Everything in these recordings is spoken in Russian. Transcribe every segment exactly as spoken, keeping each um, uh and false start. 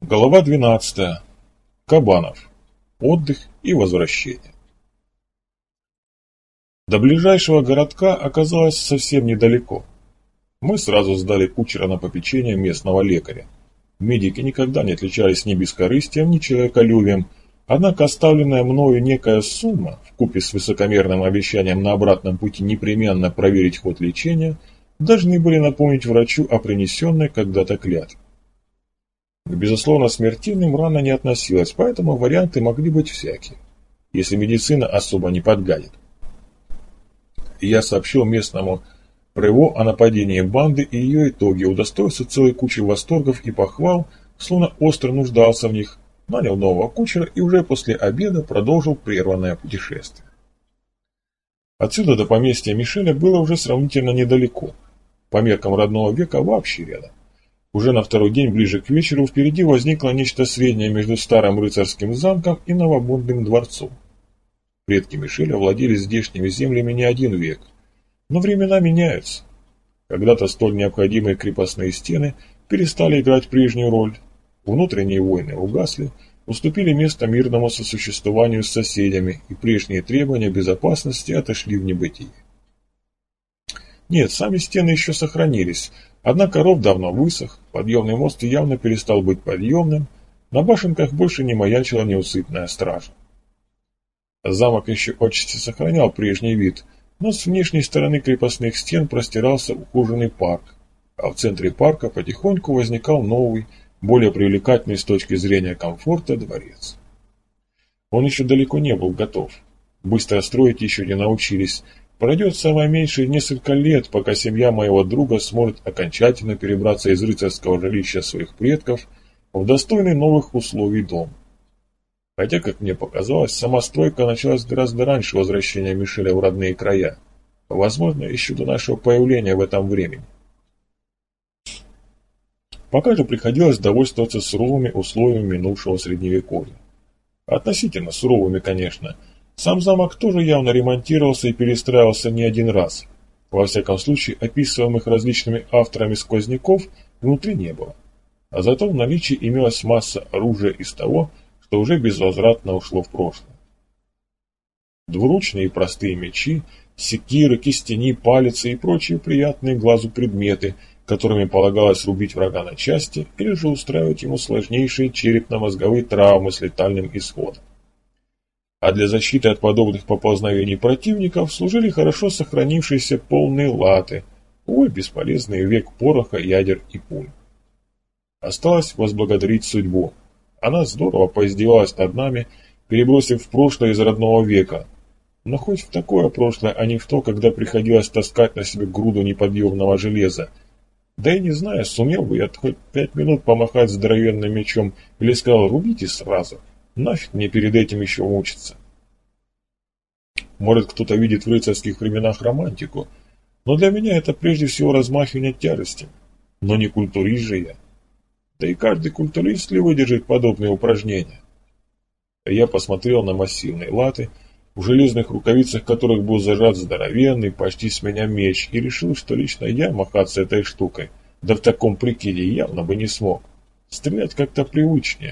Глава двенадцатая. Кабанов. Отдых и возвращение. До ближайшего городка оказалось совсем недалеко. Мы сразу сдали кучера на попечение местного лекаря. Медики никогда не отличались ни бескорыстием, ни человеколюбием, однако оставленная мною некая сумма, вкупе с высокомерным обещанием на обратном пути непременно проверить ход лечения, должны были напомнить врачу о принесенной когда-то клятве. К безусловно смертельным рана не относилась, поэтому варианты могли быть всякие, если медицина особо не подгадит. Я сообщил местному ПРЭВО о нападении банды и ее итоге, удостоился целой кучи восторгов и похвал, словно остро нуждался в них, нанял нового кучера и уже после обеда продолжил прерванное путешествие. Отсюда до поместья Мишеля было уже сравнительно недалеко, по меркам родного века вообще рядом. Уже на второй день, ближе к вечеру, впереди возникло нечто среднее между старым рыцарским замком и новомодным дворцом. Предки Мишеля владели здешними землями не один век, но времена меняются. Когда-то столь необходимые крепостные стены перестали играть прежнюю роль, внутренние войны угасли, уступили место мирному сосуществованию с соседями, и прежние требования безопасности отошли в небытие. Нет, сами стены еще сохранились, однако ров давно высох, подъемный мост явно перестал быть подъемным, на башенках больше не маячила неусыпная стража. Замок еще отчасти сохранял прежний вид, но с внешней стороны крепостных стен простирался ухоженный парк, а в центре парка потихоньку возникал новый, более привлекательный с точки зрения комфорта дворец. Он еще далеко не был готов, быстро строить еще не научились. Пройдет самое меньшее несколько лет, пока семья моего друга сможет окончательно перебраться из рыцарского жилища своих предков в достойный новых условий дом. Хотя, как мне показалось, сама стройка началась гораздо раньше возвращения Мишеля в родные края, возможно, еще до нашего появления в этом времени. Пока же приходилось довольствоваться суровыми условиями минувшего средневековья. Относительно суровыми, конечно. Сам замок тоже явно ремонтировался и перестраивался не один раз. Во всяком случае, описываемых различными авторами сквозняков внутри не было. А зато в наличии имелась масса оружия из того, что уже безвозвратно ушло в прошлое. Двуручные и простые мечи, секиры, кистени, палицы и прочие приятные глазу предметы, которыми полагалось рубить врага на части или же устраивать ему сложнейшие черепно-мозговые травмы с летальным исходом. А для защиты от подобных поползновений противников служили хорошо сохранившиеся полные латы, увы, бесполезный век пороха, ядер и пуль. Осталось возблагодарить судьбу. Она здорово поиздевалась над нами, перебросив в прошлое из родного века. Но хоть в такое прошлое, а не в то, когда приходилось таскать на себе груду неподъемного железа. Да и не знаю, сумел бы я хоть пять минут помахать здоровенным мечом или сказал «рубите сразу». Нафиг мне перед этим еще мучиться. Может, кто-то видит в рыцарских временах романтику, но для меня это прежде всего размахивание тяжестями. Но не культурист же я. Да и каждый культурист ли выдержит подобные упражнения? Я посмотрел на массивные латы, в железных рукавицах которых был зажат здоровенный, почти с меня меч, и решил, что лично я махаться этой штукой, да в таком прикиде явно бы не смог. Стрелять как-то привычнее.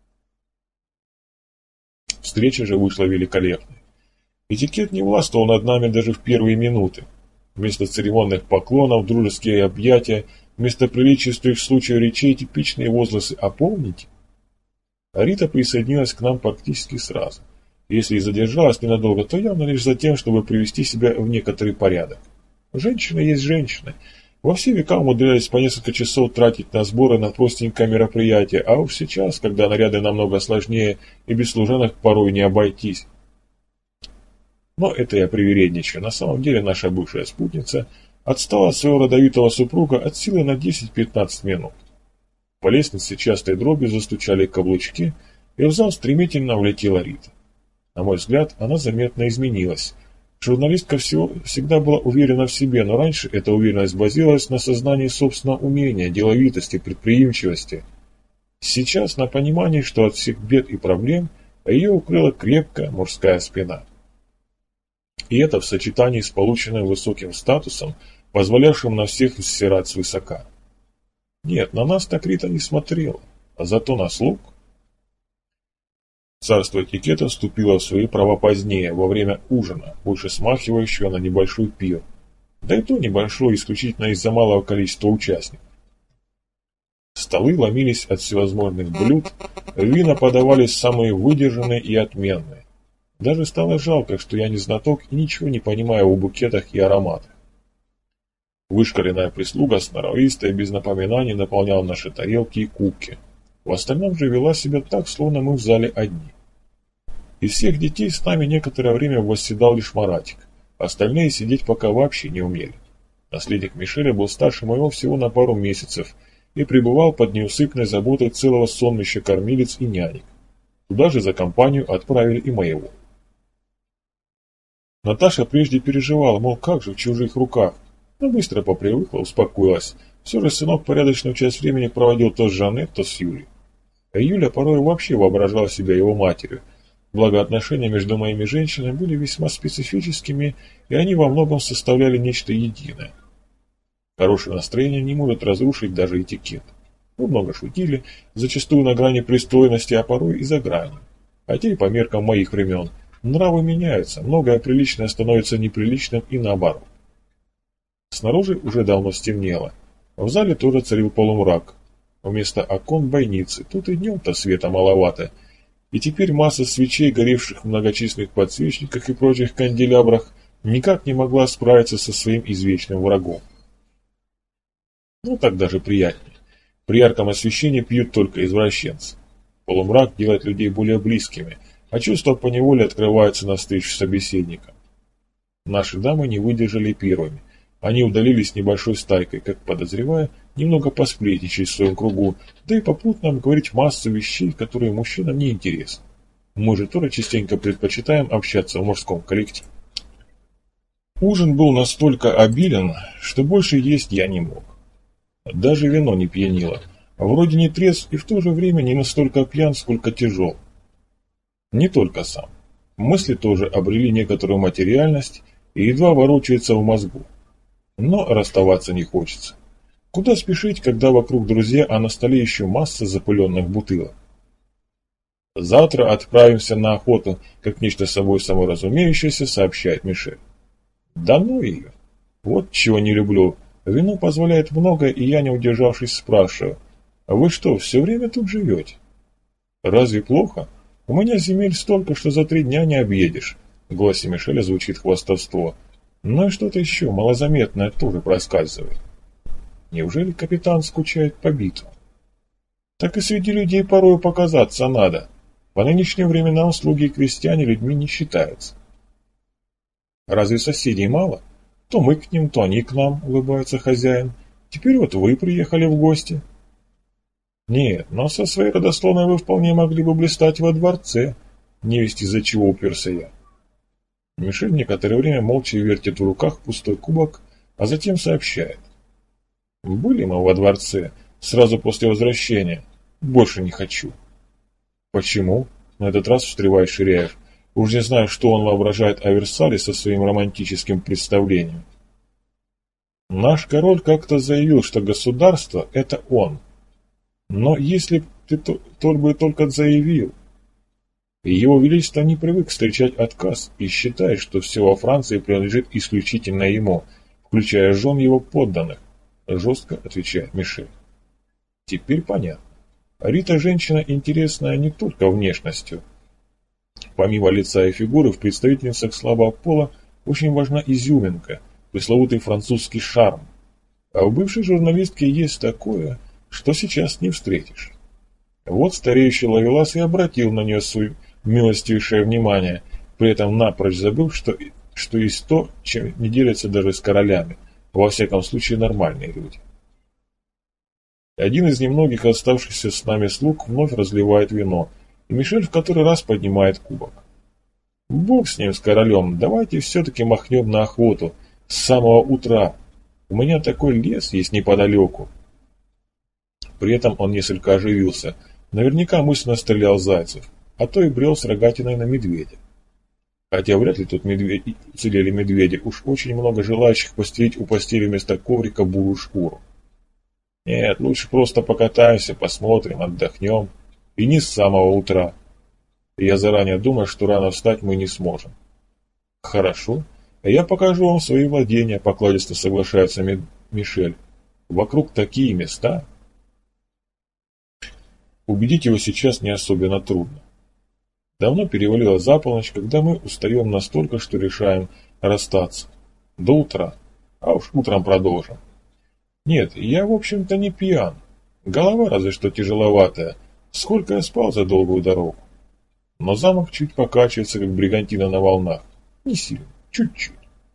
Встреча же вышла великолепной. Этикет не властвовал над нами даже в первые минуты. Вместо церемонных поклонов, дружеские объятия, вместо приличествующих в случае речей типичные возгласы «А помните?». Рита присоединилась к нам практически сразу. Если и задержалась ненадолго, то явно лишь за тем, чтобы привести себя в некоторый порядок. Женщина есть женщина. Во все века умудрялись по несколько часов тратить на сборы на простенькое мероприятие, а уж сейчас, когда наряды намного сложнее и без служанок порой не обойтись. Но это я привередничаю. На самом деле наша бывшая спутница отстала от своего родовитого супруга от силы на десять-пятнадцать минут. По лестнице частой дробью застучали каблучки, и в зал стремительно влетела Рита. На мой взгляд, она заметно изменилась. Журналистка всего, всегда была уверена в себе, но раньше эта уверенность базировалась на сознании собственного умения, деловитости, предприимчивости. Сейчас на понимании, что от всех бед и проблем ее укрыла крепкая мужская спина. И это в сочетании с полученным высоким статусом, позволявшим на всех взирать свысока. Нет, на нас так Рита не смотрела. А зато на слуг. Царство этикета вступило в свои права позднее, во время ужина, больше смахивающего на небольшой пир. Да и то небольшой, исключительно из-за малого количества участников. Столы ломились от всевозможных блюд, вина подавались самые выдержанные и отменные. Даже стало жалко, что я не знаток и ничего не понимаю в букетах и ароматах. Вышкаленная прислуга сноровисто и без напоминаний наполняла наши тарелки и кубки. В остальном же вела себя так, словно мы в зале одни. Из всех детей с нами некоторое время восседал лишь Маратик, остальные сидеть пока вообще не умели. Наследник Мишеля был старше моего всего на пару месяцев и пребывал под неусыпной заботой целого сонмища кормилец и нянек. Туда же за компанию отправили и моего. Наташа прежде переживала, мол, как же в чужих руках, но быстро попривыкла, успокоилась. Все же сынок порядочную часть времени проводил то с Жанет, то с Юлей. А Юля порой вообще воображала себя его матерью. Благо отношения между моими женщинами были весьма специфическими, и они во многом составляли нечто единое. Хорошее настроение не может разрушить даже этикет. Мы много шутили, зачастую на грани пристойности, а порой и за гранью. Хотя и по меркам моих времен нравы меняются, многое приличное становится неприличным и наоборот. Снаружи уже давно стемнело. В зале тоже царил полумрак. Вместо окон бойницы, тут и днем-то света маловато. И теперь масса свечей, горевших в многочисленных подсвечниках и прочих канделябрах, никак не могла справиться со своим извечным врагом. Ну так даже приятнее. При ярком освещении пьют только извращенцы. Полумрак делает людей более близкими, а чувства поневоле открываются навстречу собеседникам. Наши дамы не выдержали первыми. Они удалились небольшой стайкой, как подозревая, немного посплетничать в своем кругу, да и попутно говорить массу вещей, которые мужчинам не интересны. Мы же тоже частенько предпочитаем общаться в мужском коллективе. Ужин был настолько обилен, что больше есть я не мог. Даже вино не пьянило, а вроде не трезв и в то же время не настолько пьян, сколько тяжел. Не только сам. Мысли тоже обрели некоторую материальность и едва ворочаются в мозгу. Но расставаться не хочется. Куда спешить, когда вокруг друзья, а на столе еще масса запыленных бутылок? Завтра отправимся на охоту, как нечто собой саморазумеющееся, сообщает Мишель. Да ну ее. Вот чего не люблю. Вино позволяет многое, и я, не удержавшись, спрашиваю. А вы что, все время тут живете? Разве плохо? У меня земель столько, что за три дня не объедешь. В голосе Мишеля звучит хвастовство. Но и что-то еще малозаметное тоже проскальзывает. Неужели капитан скучает по битвам? Так и среди людей порою показаться надо. По нынешним временам слуги и крестьяне людьми не считаются. Разве соседей мало? То мы к ним, то они к нам, улыбается хозяин. Теперь вот вы приехали в гости. Нет, но со своей родословной вы вполне могли бы блистать во дворце, невесть из-за чего уперся я. Мишель некоторое время молча вертит в руках пустой кубок, а затем сообщает. Были мы во дворце, сразу после возвращения. Больше не хочу. Почему? На этот раз встревает Ширяев. Уж не знаю, что он воображает о Версале со своим романтическим представлением. Наш король как-то заявил, что государство – это он. Но если ты только, только заявил... Его Величество не привык встречать отказ и считает, что все во Франции принадлежит исключительно ему, включая жен его подданных, жестко отвечает Мишель. Теперь понятно. Рита женщина интересная не только внешностью. Помимо лица и фигуры, в представительницах слабого пола очень важна изюминка, пресловутый французский шарм. А у бывшей журналистки есть такое, что сейчас не встретишь. Вот стареющий Ловелас и обратил на нее свой милостивейшее внимание, при этом напрочь забыв, что, что есть то, чем не делятся даже с королями, во всяком случае нормальные люди. Один из немногих оставшихся с нами слуг вновь разливает вино, и Мишель в который раз поднимает кубок. Бог с ним, с королем, давайте все-таки махнем на охоту, с самого утра. У меня такой лес есть неподалеку. При этом он несколько оживился, наверняка мысленно стрелял зайцев, а то и брел с рогатиной на медведя. Хотя вряд ли тут медведи, уцелели медведи, уж очень много желающих постелить у постели вместо коврика бурую шкуру. Нет, лучше просто покатаемся, посмотрим, отдохнем. И не с самого утра. Я заранее думаю, что рано встать мы не сможем. Хорошо. Я покажу вам свои владения, покладисто соглашается Ми- Мишель. Вокруг такие места. Убедить его сейчас не особенно трудно. Давно перевалило за полночь, когда мы устаем настолько, что решаем расстаться. До утра. А уж утром продолжим. Нет, я, в общем-то, не пьян. Голова разве что тяжеловатая. Сколько я спал за долгую дорогу. Но замок чуть покачивается, как бригантина на волнах. Не сильно, чуть-чуть.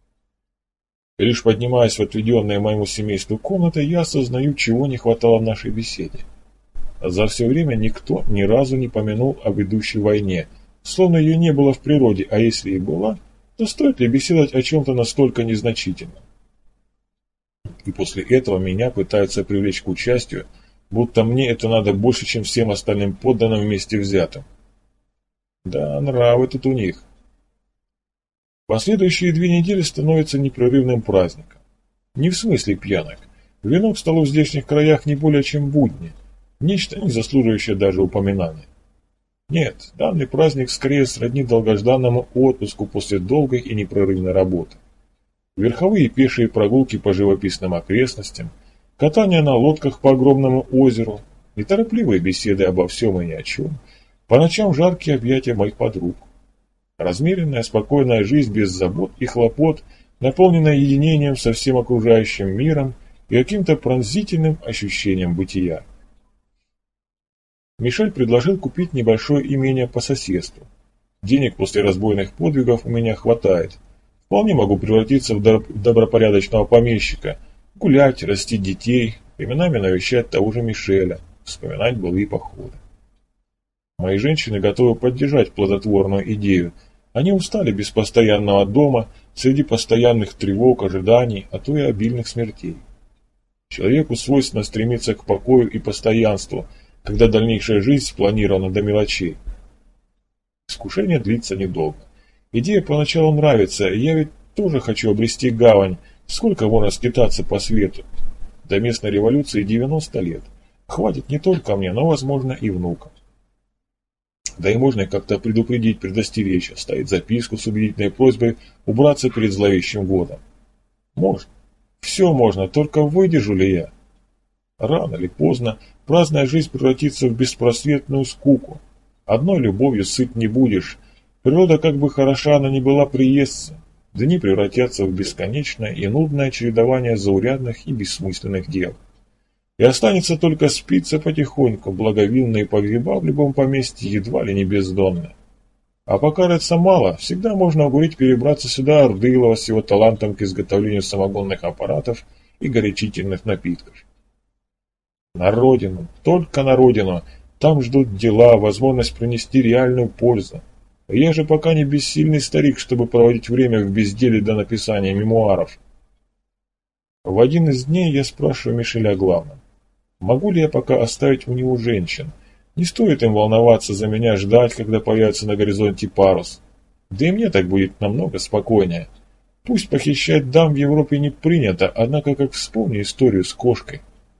И лишь поднимаясь в отведенные моему семейству комнаты, я осознаю, чего не хватало в нашей беседе. За все время никто ни разу не помянул об идущей войне, словно ее не было в природе, а если и была, то стоит ли беседовать о чем-то настолько незначительном? И после этого меня пытаются привлечь к участию, будто мне это надо больше, чем всем остальным подданным вместе взятым. Да, нравы тут у них. Последующие две недели становятся непрерывным праздником. Не в смысле пьянок. Вино к столу в здешних краях не более чем будни. Нечто, не заслуживающее даже упоминания. Нет, данный праздник скорее сродни долгожданному отпуску после долгой и непрерывной работы. Верховые и пешие прогулки по живописным окрестностям, катание на лодках по огромному озеру, неторопливые беседы обо всем и ни о чем, по ночам жаркие объятия моих подруг. Размеренная, спокойная жизнь без забот и хлопот, наполненная единением со всем окружающим миром и каким-то пронзительным ощущением бытия. Мишель предложил купить небольшое имение по соседству. Денег после разбойных подвигов у меня хватает. Вполне могу превратиться в добропорядочного помещика, гулять, растить детей, временами навещать того же Мишеля, вспоминать былые походы. Мои женщины готовы поддержать плодотворную идею. Они устали без постоянного дома, среди постоянных тревог, ожиданий, а то и обильных смертей. Человеку свойственно стремиться к покою и постоянству, когда дальнейшая жизнь спланирована до мелочей. Искушение длится недолго. Идея поначалу нравится, и я ведь тоже хочу обрести гавань. Сколько можно скитаться по свету? До местной революции девяносто лет. Хватит не только мне, но, возможно, и внукам. Да и можно как-то предупредить, предостеречь, оставить записку с убедительной просьбой убраться перед зловещим годом. Можно. Все можно, только выдержу ли я? Рано или поздно праздная жизнь превратится в беспросветную скуку. Одной любовью сыт не будешь. Природа, как бы хороша она ни была, приестся. Дни превратятся в бесконечное и нудное чередование заурядных и бессмысленных дел. И останется только спиться потихоньку, благовинные погреба в любом поместье едва ли не бездонные. А пока рыться мало, всегда можно уговорить перебраться сюда Ордылова с его талантом к изготовлению самогонных аппаратов и горячительных напитков. На родину, только на родину, там ждут дела, возможность принести реальную пользу. Я же пока не бессильный старик, чтобы проводить время в безделии до написания мемуаров. В один из дней я спрашиваю Мишеля о главном. Могу ли я пока оставить у него женщин? Не стоит им волноваться за меня, ждать, когда появится на горизонте парус. Да и мне так будет намного спокойнее. Пусть похищать дам в Европе не принято, однако как вспомню историю с кошкой.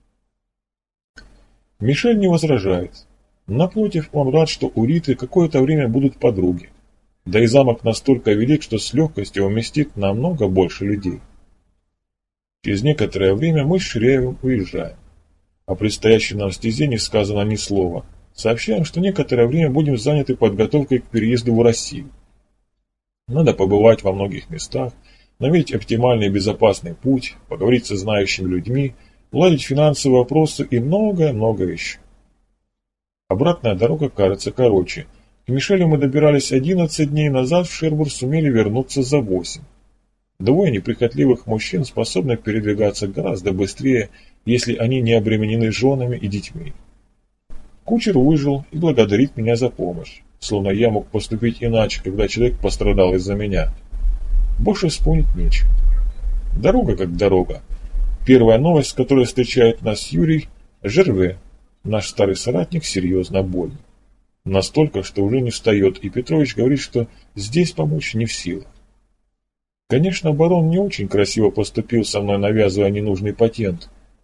Мишель не возражает. Напротив, он рад, что у Риты какое-то время будут подруги. Да и замок настолько велик, что с легкостью уместит намного больше людей. Через некоторое время мы с Ширяевым уезжаем. О предстоящей нам стезе не сказано ни слова. Сообщаем, что некоторое время будем заняты подготовкой к переезду в Россию. Надо побывать во многих местах, наметить оптимальный и безопасный путь, поговорить со знающими людьми, уладить финансовые вопросы и многое-многое еще. Обратная дорога кажется короче. К Мишелю мы добирались одиннадцать дней назад, в Шербур сумели вернуться за восемь. Двое неприхотливых мужчин способны передвигаться гораздо быстрее, если они не обременены женами и детьми. Кучер выжил и благодарит меня за помощь, словно я мог поступить иначе, когда человек пострадал из-за меня. Больше вспомнить нечего. Дорога как дорога. Первая новость, с которой встречает нас Юрий, Жерве. Наш старый соратник серьезно болен. Настолько, что уже не встает, и Петрович говорит, что здесь помочь не в силах. Конечно, барон не очень красиво поступил со мной, навязывая ненужный патент,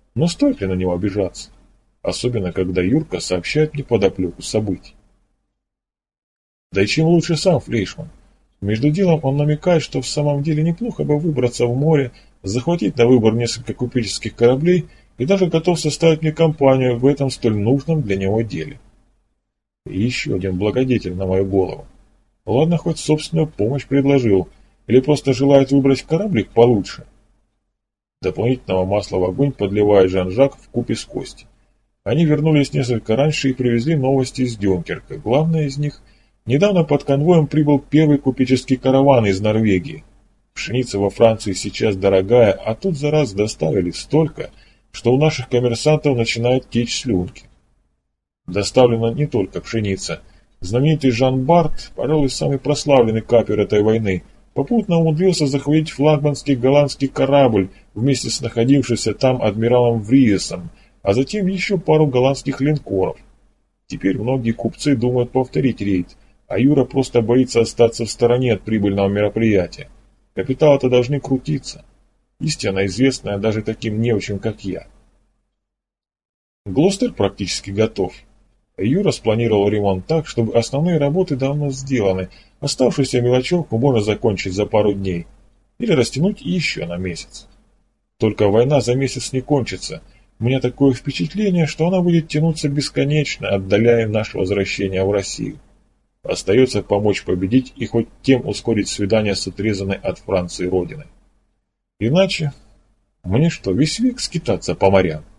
Но стоит ли на него обижаться? Особенно, когда Юрка сообщает мне подоплеку событий. Да и чем лучше сам Флейшман. Между делом он намекает, что в самом деле неплохо бы выбраться в море, захватить на выбор несколько купеческих кораблей и даже готов составить мне компанию в этом столь нужном для него деле. И еще один благодетель на мою голову. Ладно, хоть собственную помощь предложил, или просто желает выбрать кораблик получше. Дополнительного масла в огонь подливает Жан-Жак вкупе с Костей. Они вернулись несколько раньше и привезли новости из Дюнкерка. Главное из них – недавно под конвоем прибыл первый купеческий караван из Норвегии. Пшеница во Франции сейчас дорогая, а тут за раз доставили столько, что у наших коммерсантов начинают течь слюнки. Доставлена не только пшеница. Знаменитый Жан Барт, пожалуй, самый прославленный капер этой войны, попутно умудрился захватить флагманский голландский корабль вместе с находившимся там адмиралом Вриесом, а затем еще пару голландских линкоров. Теперь многие купцы думают повторить рейд, а Юра просто боится остаться в стороне от прибыльного мероприятия. Капиталы-то должны крутиться. Истина известная даже таким неучим, как я. Глостер практически готов. Юра спланировал ремонт так, чтобы основные работы давно сделаны, оставшуюся мелочевку можно закончить за пару дней или растянуть еще на месяц. Только война за месяц не кончится. У меня такое впечатление, что она будет тянуться бесконечно, отдаляя наше возвращение в Россию. Остается помочь победить и хоть тем ускорить свидание с отрезанной от Франции родиной. Иначе мне что, весь век скитаться по морям?